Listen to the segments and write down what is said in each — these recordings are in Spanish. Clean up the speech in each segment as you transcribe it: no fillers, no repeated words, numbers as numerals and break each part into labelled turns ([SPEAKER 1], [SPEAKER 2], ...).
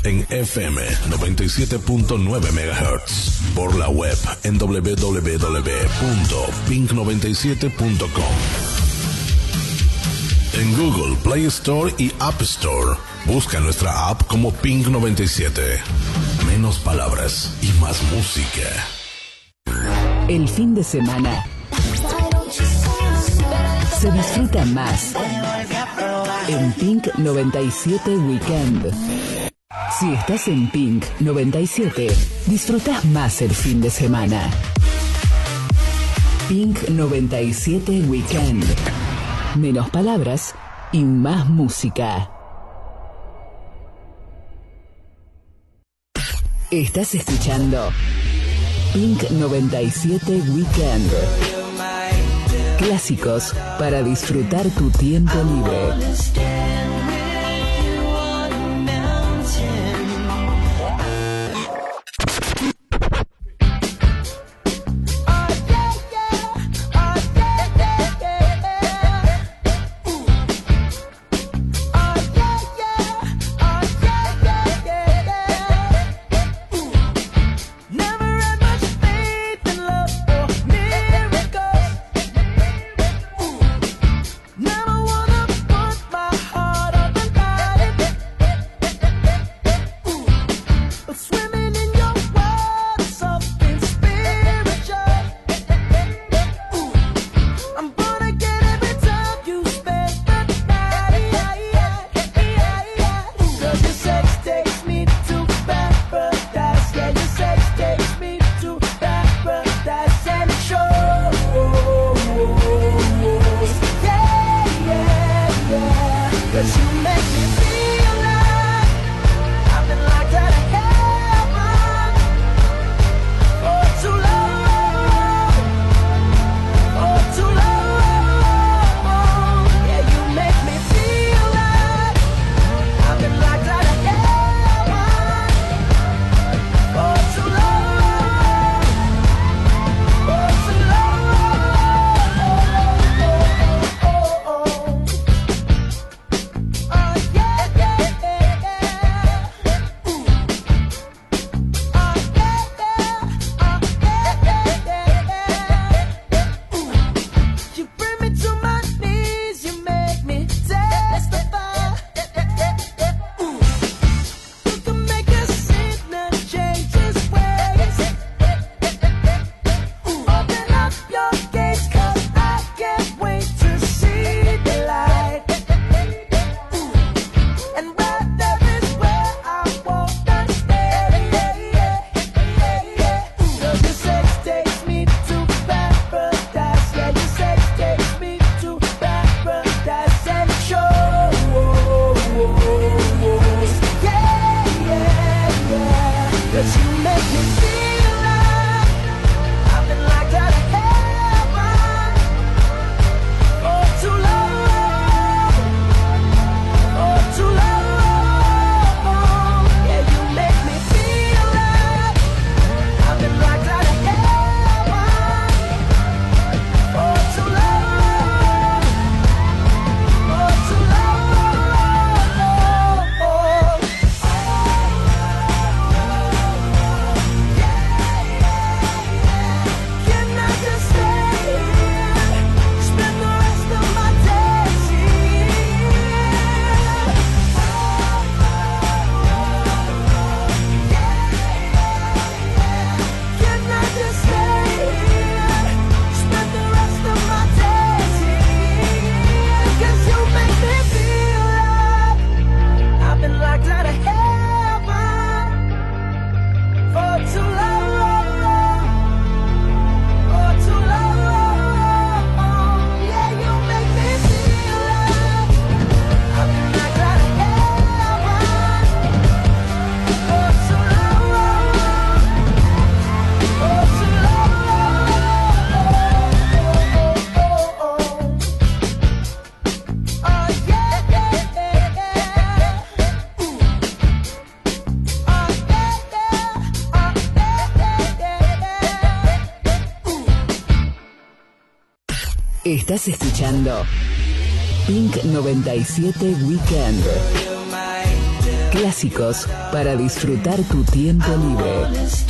[SPEAKER 1] en FM 97.9 MHz. Por la web en www.pink97.com. En Google Play Store y App Store. Busca nuestra app como Pink 97. Menos palabras y más música.
[SPEAKER 2] El fin de semana se disfruta más en Pink 97 Weekend. Si estás en Pink 97, disfrutás más el fin de semana. Pink 97 Weekend. Menos palabras y más música. Estás escuchando Pink 97 Weekend. Clásicos para disfrutar tu tiempo libre. Estás escuchando Pink 97 Weekend. Clásicos para disfrutar tu tiempo libre.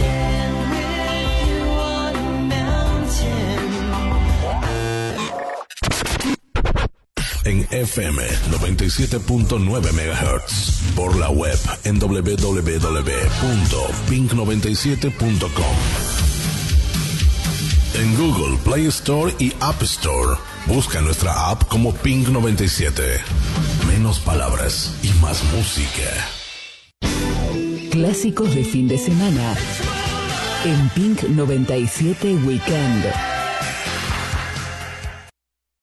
[SPEAKER 1] En FM 97.9 MHz. Por la web en www.pink97.com. En Google Play Store y App Store. Busca nuestra app como Pink 97. Menos palabras y más música.
[SPEAKER 2] Clásicos de fin de semana en Pink 97 Weekend.